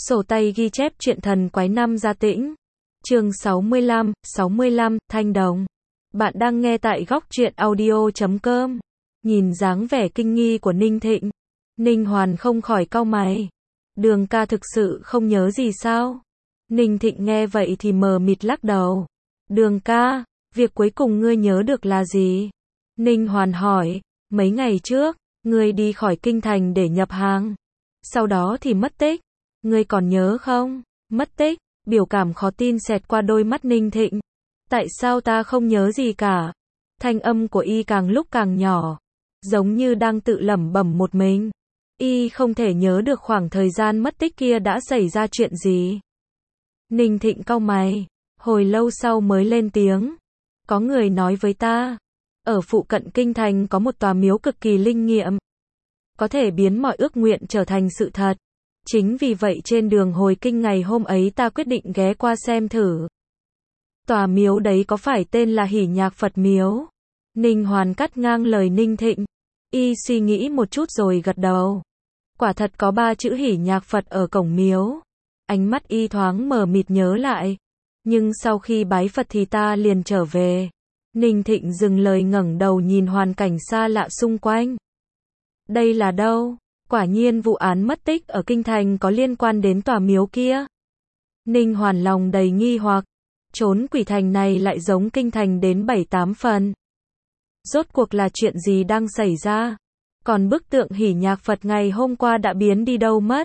Sổ tay ghi chép truyện thần quái năm gia tĩnh. Chương 65, Thanh Đồng. Bạn đang nghe tại góc truyện audio.com. Nhìn dáng vẻ kinh nghi của Ninh Thịnh, Ninh Hoàn không khỏi cau mày. Đường ca thực sự không nhớ gì sao? Ninh Thịnh nghe vậy thì mờ mịt lắc đầu. Đường ca, việc cuối cùng ngươi nhớ được là gì? Ninh Hoàn hỏi, mấy ngày trước, ngươi đi khỏi kinh thành để nhập hàng. Sau đó thì mất tích. Ngươi còn nhớ không? Mất tích, biểu cảm khó tin xẹt qua đôi mắt Ninh Thịnh. Tại sao ta không nhớ gì cả? Thanh âm của y càng lúc càng nhỏ, giống như đang tự lẩm bẩm một mình. Y không thể nhớ được khoảng thời gian mất tích kia đã xảy ra chuyện gì. Ninh Thịnh cau mày, hồi lâu sau mới lên tiếng. Có người nói với ta, ở phụ cận kinh thành có một tòa miếu cực kỳ linh nghiệm, có thể biến mọi ước nguyện trở thành sự thật. Chính vì vậy trên đường hồi kinh ngày hôm ấy ta quyết định ghé qua xem thử. Tòa miếu đấy có phải tên là Hỉ Nhạc Phật Miếu? Ninh Hoàn cắt ngang lời Ninh Thịnh. Y suy nghĩ một chút rồi gật đầu. Quả thật có 3 chữ Hỉ Nhạc Phật ở cổng miếu. Ánh mắt y thoáng mờ mịt nhớ lại. Nhưng sau khi bái Phật thì ta liền trở về. Ninh Thịnh dừng lời ngẩng đầu nhìn hoàn cảnh xa lạ xung quanh. Đây là đâu? Quả nhiên vụ án mất tích ở kinh thành có liên quan đến tòa miếu kia. Ninh Hoàn lòng đầy nghi hoặc. Trốn quỷ thành này lại giống kinh thành đến 7-8 phần. Rốt cuộc là chuyện gì đang xảy ra? Còn bức tượng Hỉ Nhạc Phật ngày hôm qua đã biến đi đâu mất?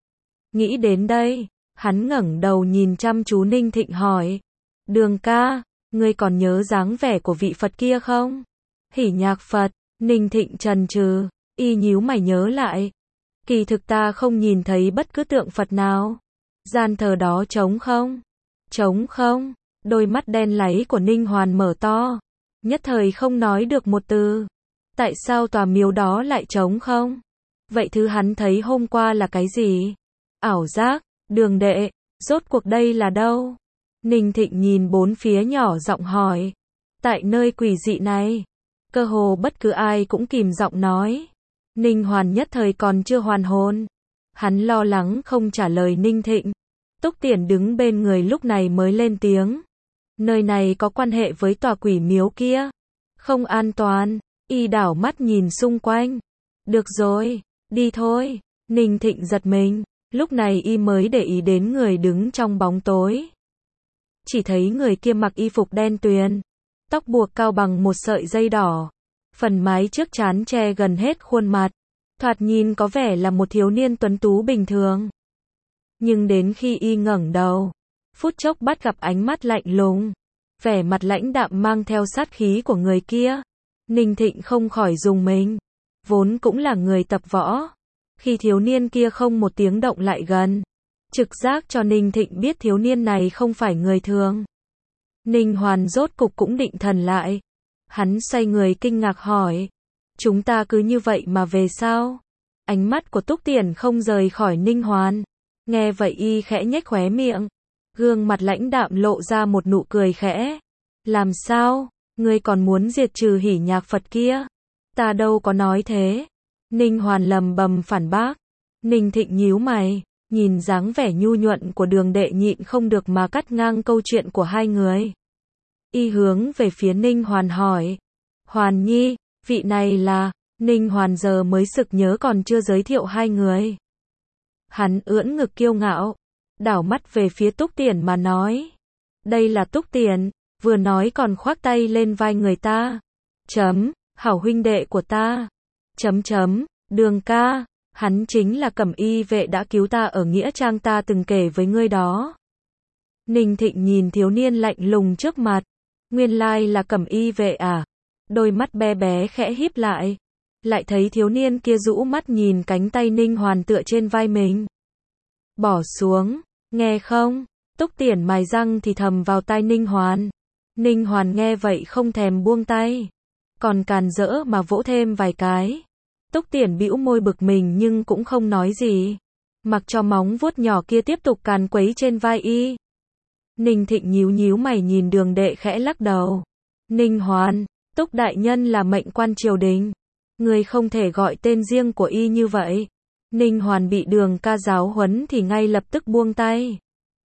Nghĩ đến đây, hắn ngẩng đầu nhìn chăm chú Ninh Thịnh hỏi. Đường ca, ngươi còn nhớ dáng vẻ của vị Phật kia không? Hỉ Nhạc Phật, Ninh Thịnh chần chừ, y nhíu mày nhớ lại. Kỳ thực ta không nhìn thấy bất cứ tượng Phật nào. Gian thờ đó trống không? Trống không? Đôi mắt đen láy của Ninh Hoàn mở to. Nhất thời không nói được một từ. Tại sao tòa miếu đó lại trống không? Vậy thứ hắn thấy hôm qua là cái gì? Ảo giác, Đường đệ, rốt cuộc đây là đâu? Ninh Thịnh nhìn bốn phía nhỏ giọng hỏi. Tại nơi quỷ dị này, cơ hồ bất cứ ai cũng kìm giọng nói. Ninh Hoàn nhất thời còn chưa hoàn hồn. Hắn lo lắng không trả lời Ninh Thịnh. Túc Tiễn đứng bên người lúc này mới lên tiếng. Nơi này có quan hệ với tòa quỷ miếu kia. Không an toàn. Y đảo mắt nhìn xung quanh. Được rồi, đi thôi. Ninh Thịnh giật mình. Lúc này y mới để ý đến người đứng trong bóng tối. Chỉ thấy người kia mặc y phục đen tuyền, tóc buộc cao bằng một sợi dây đỏ. Phần mái trước trán che gần hết khuôn mặt. Thoạt nhìn có vẻ là một thiếu niên tuấn tú bình thường. Nhưng đến khi y ngẩng đầu, phút chốc bắt gặp ánh mắt lạnh lùng, vẻ mặt lãnh đạm mang theo sát khí của người kia. Ninh Thịnh không khỏi rùng mình. Vốn cũng là người tập võ. Khi thiếu niên kia không một tiếng động lại gần, trực giác cho Ninh Thịnh biết thiếu niên này không phải người thường. Ninh Hoàn rốt cục cũng định thần lại. Hắn xoay người kinh ngạc hỏi. Chúng ta cứ như vậy mà về sao? Ánh mắt của Túc Tiễn không rời khỏi Ninh Hoàn. Nghe vậy y khẽ nhếch khóe miệng. Gương mặt lãnh đạm lộ ra một nụ cười khẽ. Làm sao? Ngươi còn muốn diệt trừ Hỉ Nhạc Phật kia? Ta đâu có nói thế. Ninh Hoàn lầm bầm phản bác. Ninh Thịnh nhíu mày, nhìn dáng vẻ nhu nhuận của Đường đệ nhịn không được mà cắt ngang câu chuyện của hai người. Y hướng về phía Ninh Hoàn hỏi. Hoàn nhi, vị này là... Ninh Hoàn giờ mới sực nhớ còn chưa giới thiệu hai người. Hắn ưỡn ngực kiêu ngạo, đảo mắt về phía Túc Tiễn mà nói. Đây là Túc Tiễn, vừa nói còn khoác tay lên vai người ta. Hảo huynh đệ của ta. Đường ca, hắn chính là Cẩm Y vệ đã cứu ta ở nghĩa trang ta từng kể với ngươi đó. Ninh Thịnh nhìn thiếu niên lạnh lùng trước mặt. Nguyên lai là Cẩm Y vệ à? Đôi mắt bé bé khẽ híp lại. Lại thấy thiếu niên kia rũ mắt nhìn cánh tay Ninh Hoàn tựa trên vai mình. Bỏ xuống, nghe không? Túc Tiễn mài răng thì thầm vào tai Ninh Hoàn. Ninh Hoàn nghe vậy không thèm buông tay, còn càn rỡ mà vỗ thêm vài cái. Túc Tiễn bĩu môi bực mình nhưng cũng không nói gì, mặc cho móng vuốt nhỏ kia tiếp tục càn quấy trên vai y. Ninh Thịnh nhíu mày nhìn Đường đệ khẽ lắc đầu. Ninh Hoàn, Túc đại nhân là mệnh quan triều đình, người không thể gọi tên riêng của y như vậy. Ninh Hoàn bị Đường ca giáo huấn thì ngay lập tức buông tay.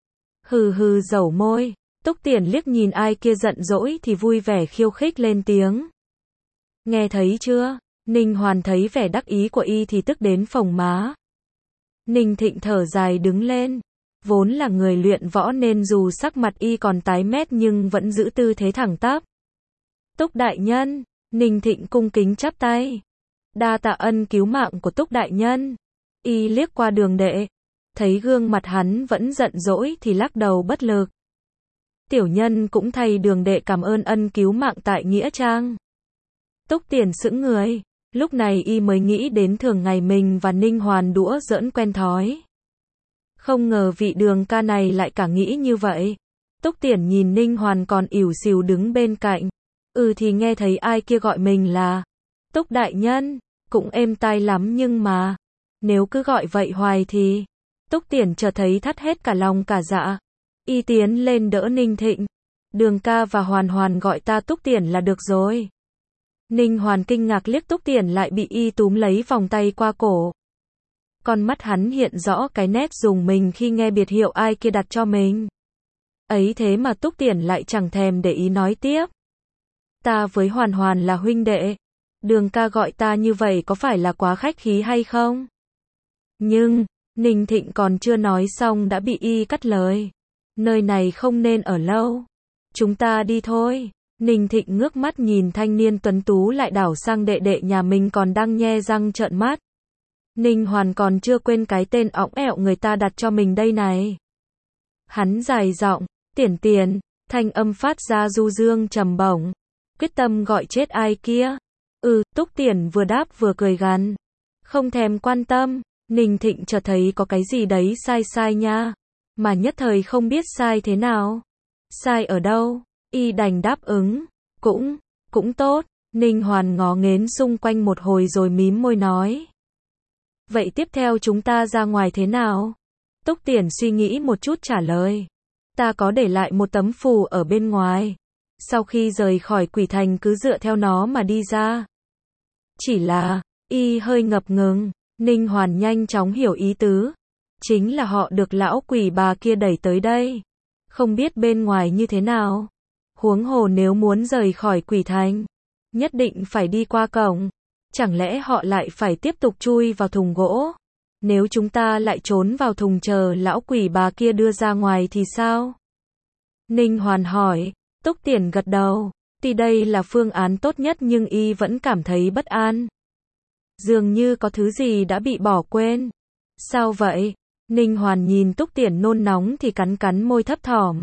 Hừ hừ dẩu môi, Túc Tiễn liếc nhìn ai kia giận dỗi thì vui vẻ khiêu khích lên tiếng. Nghe thấy chưa? Ninh Hoàn thấy vẻ đắc ý của y thì tức đến phồng má. Ninh Thịnh thở dài đứng lên. Vốn là người luyện võ nên dù sắc mặt y còn tái mét nhưng vẫn giữ tư thế thẳng tắp. Túc đại nhân, Ninh Thịnh cung kính chắp tay. Đa tạ ân cứu mạng của Túc đại nhân. Y liếc qua Đường đệ, thấy gương mặt hắn vẫn giận dỗi thì lắc đầu bất lực. Tiểu nhân cũng thay Đường đệ cảm ơn ân cứu mạng tại Nghĩa Trang. Túc Tiễn sững người, lúc này y mới nghĩ đến thường ngày mình và Ninh Hoàn đũa giỡn quen thói. Không ngờ vị Đường ca này lại cả nghĩ như vậy. Túc Tiễn nhìn Ninh Hoàn còn ỉu xìu đứng bên cạnh. Thì nghe thấy ai kia gọi mình là Túc đại nhân, cũng êm tai lắm nhưng mà, nếu cứ gọi vậy hoài thì, Túc Tiễn chợt thấy thắt hết cả lòng cả dạ. Y tiến lên đỡ Ninh Thịnh. Đường ca và Hoàn Hoàn gọi ta Túc Tiễn là được rồi. Ninh Hoàn kinh ngạc liếc Túc Tiễn lại bị y túm lấy vòng tay qua cổ. Con mắt hắn hiện rõ cái nét dùng mình khi nghe biệt hiệu ai kia đặt cho mình. Ấy thế mà Túc Tiễn lại chẳng thèm để ý nói tiếp. Ta với Hoàn Hoàn là huynh đệ. Đường ca gọi ta như vậy có phải là quá khách khí hay không? Nhưng, Ninh Thịnh còn chưa nói xong đã bị y cắt lời. Nơi này không nên ở lâu. Chúng ta đi thôi. Ninh Thịnh ngước mắt nhìn thanh niên tuấn tú lại đảo sang đệ đệ nhà mình còn đang nhe răng trợn mắt. Ninh Hoàn còn chưa quên cái tên õng ẹo người ta đặt cho mình đây này. Hắn dài giọng, Tiễn Tiễn, thanh âm phát ra du dương trầm bổng. Quyết tâm gọi chết ai kia. Túc Tiễn vừa đáp vừa cười gằn. Không thèm quan tâm. Ninh Thịnh chợt thấy có cái gì đấy sai sai nha. Mà nhất thời không biết sai thế nào. Sai ở đâu? Y đành đáp ứng. Cũng tốt. Ninh Hoàn ngó nghến xung quanh một hồi rồi mím môi nói. Vậy tiếp theo chúng ta ra ngoài thế nào? Túc Tiễn suy nghĩ một chút trả lời. Ta có để lại một tấm phù ở bên ngoài. Sau khi rời khỏi quỷ thành cứ dựa theo nó mà đi ra. Chỉ là, y hơi ngập ngừng. Ninh Hoàn nhanh chóng hiểu ý tứ. Chính là họ được lão quỷ bà kia đẩy tới đây. Không biết bên ngoài như thế nào. Huống hồ nếu muốn rời khỏi quỷ thành, nhất định phải đi qua cổng. Chẳng lẽ họ lại phải tiếp tục chui vào thùng gỗ? Nếu chúng ta lại trốn vào thùng chờ lão quỷ bà kia đưa ra ngoài thì sao? Ninh Hoàn hỏi. Túc Tiễn gật đầu. Tuy đây là phương án tốt nhất nhưng y vẫn cảm thấy bất an. Dường như có thứ gì đã bị bỏ quên. Sao vậy? Ninh Hoàn nhìn Túc Tiễn nôn nóng thì cắn môi thấp thỏm.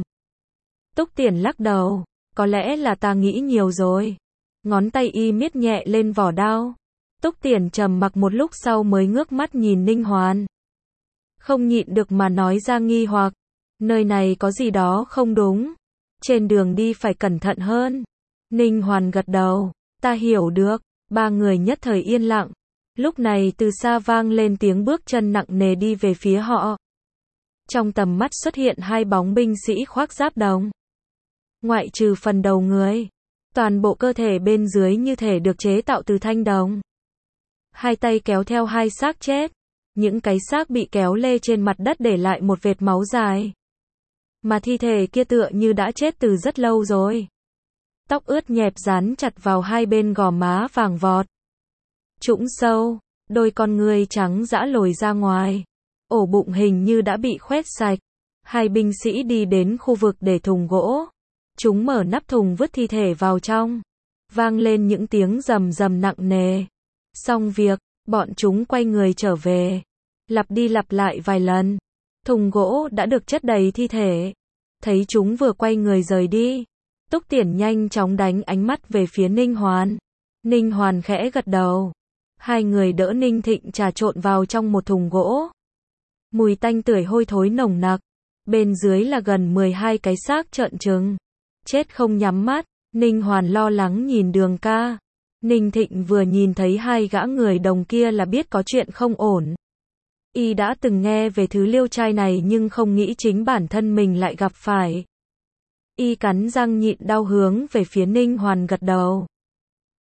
Túc Tiễn lắc đầu. Có lẽ là ta nghĩ nhiều rồi. Ngón tay y miết nhẹ lên vỏ đao. Túc Tiễn trầm mặc một lúc sau mới ngước mắt nhìn Ninh Hoàn. Không nhịn được mà nói ra nghi hoặc. Nơi này có gì đó không đúng. Trên đường đi phải cẩn thận hơn. Ninh Hoàn gật đầu. Ta hiểu được. Ba người nhất thời yên lặng. Lúc này từ xa vang lên tiếng bước chân nặng nề đi về phía họ. Trong tầm mắt xuất hiện hai bóng binh sĩ khoác giáp đồng. Ngoại trừ phần đầu người, toàn bộ cơ thể bên dưới như thể được chế tạo từ thanh đồng. Hai tay kéo theo hai xác chết. Những cái xác bị kéo lê trên mặt đất để lại một vệt máu dài. Mà thi thể kia tựa như đã chết từ rất lâu rồi. Tóc ướt nhẹp dán chặt vào hai bên gò má vàng vọt. Trũng sâu, đôi con ngươi trắng dã lồi ra ngoài. Ổ bụng hình như đã bị khoét sạch. Hai binh sĩ đi đến khu vực để thùng gỗ. Chúng mở nắp thùng vứt thi thể vào trong. Vang lên những tiếng rầm rầm nặng nề. Xong việc, bọn chúng quay người trở về. Lặp đi lặp lại vài lần. Thùng gỗ đã được chất đầy thi thể. Thấy chúng vừa quay người rời đi. Túc Tiễn nhanh chóng đánh ánh mắt về phía Ninh Hoàn. Ninh Hoàn khẽ gật đầu. Hai người đỡ Ninh Thịnh trà trộn vào trong một thùng gỗ. Mùi tanh tưởi hôi thối nồng nặc. Bên dưới là gần 12 cái xác trợn trừng. Chết không nhắm mắt. Ninh Hoàn lo lắng nhìn Đường ca. Ninh Thịnh vừa nhìn thấy hai gã người đồng kia là biết có chuyện không ổn. Y đã từng nghe về thứ liêu trai này nhưng không nghĩ chính bản thân mình lại gặp phải. Y cắn răng nhịn đau hướng về phía Ninh Hoàn gật đầu.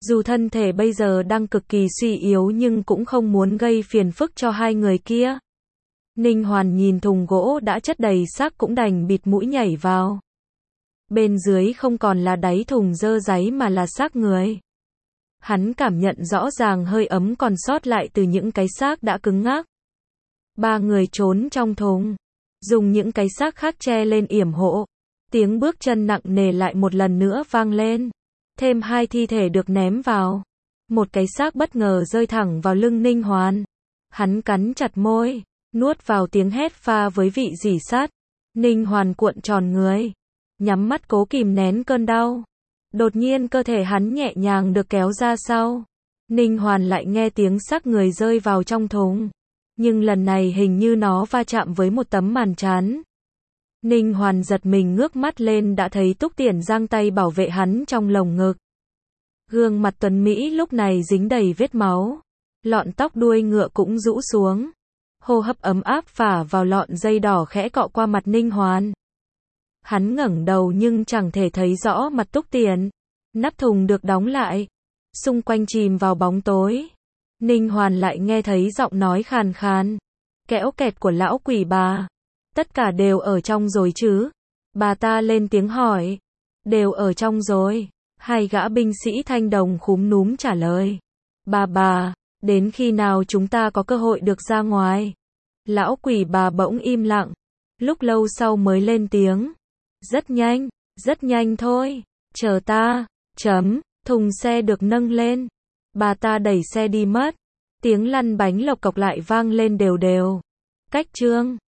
Dù thân thể bây giờ đang cực kỳ suy yếu nhưng cũng không muốn gây phiền phức cho hai người kia. Ninh Hoàn nhìn thùng gỗ đã chất đầy xác cũng đành bịt mũi nhảy vào. Bên dưới không còn là đáy thùng dơ dáy mà là xác người. Hắn cảm nhận rõ ràng hơi ấm còn sót lại từ những cái xác đã cứng ngắc. Ba người trốn trong thùng, dùng những cái xác khác che lên yểm hộ. Tiếng bước chân nặng nề lại một lần nữa vang lên. Thêm hai thi thể được ném vào. Một cái xác bất ngờ rơi thẳng vào lưng Ninh Hoàn. Hắn cắn chặt môi, nuốt vào tiếng hét pha với vị rỉ sắt. Ninh Hoàn cuộn tròn người, nhắm mắt cố kìm nén cơn đau. Đột nhiên cơ thể hắn nhẹ nhàng được kéo ra sau. Ninh Hoàn lại nghe tiếng xác người rơi vào trong thùng. Nhưng lần này hình như nó va chạm với một tấm màn trán. Ninh Hoàn giật mình ngước mắt lên đã thấy Túc Tiền giang tay bảo vệ hắn trong lồng ngực. Gương mặt tuấn Mỹ lúc này dính đầy vết máu. Lọn tóc đuôi ngựa cũng rũ xuống. Hô hấp ấm áp phả vào lọn dây đỏ khẽ cọ qua mặt Ninh Hoàn. Hắn ngẩng đầu nhưng chẳng thể thấy rõ mặt Túc Tiền. Nắp thùng được đóng lại. Xung quanh chìm vào bóng tối. Ninh Hoàn lại nghe thấy giọng nói khàn khàn, kẽo kẹt của lão quỷ bà. Tất cả đều ở trong rồi chứ? Bà ta lên tiếng hỏi. Đều ở trong rồi. Hai gã binh sĩ thanh đồng khúm núm trả lời. Bà, đến khi nào chúng ta có cơ hội được ra ngoài? Lão quỷ bà bỗng im lặng. Lúc lâu sau mới lên tiếng. Rất nhanh thôi. Chờ ta. Thùng xe được nâng lên. Bà ta đẩy xe đi mất. Tiếng lăn bánh lộc cộc lại vang lên đều đều. Cách chương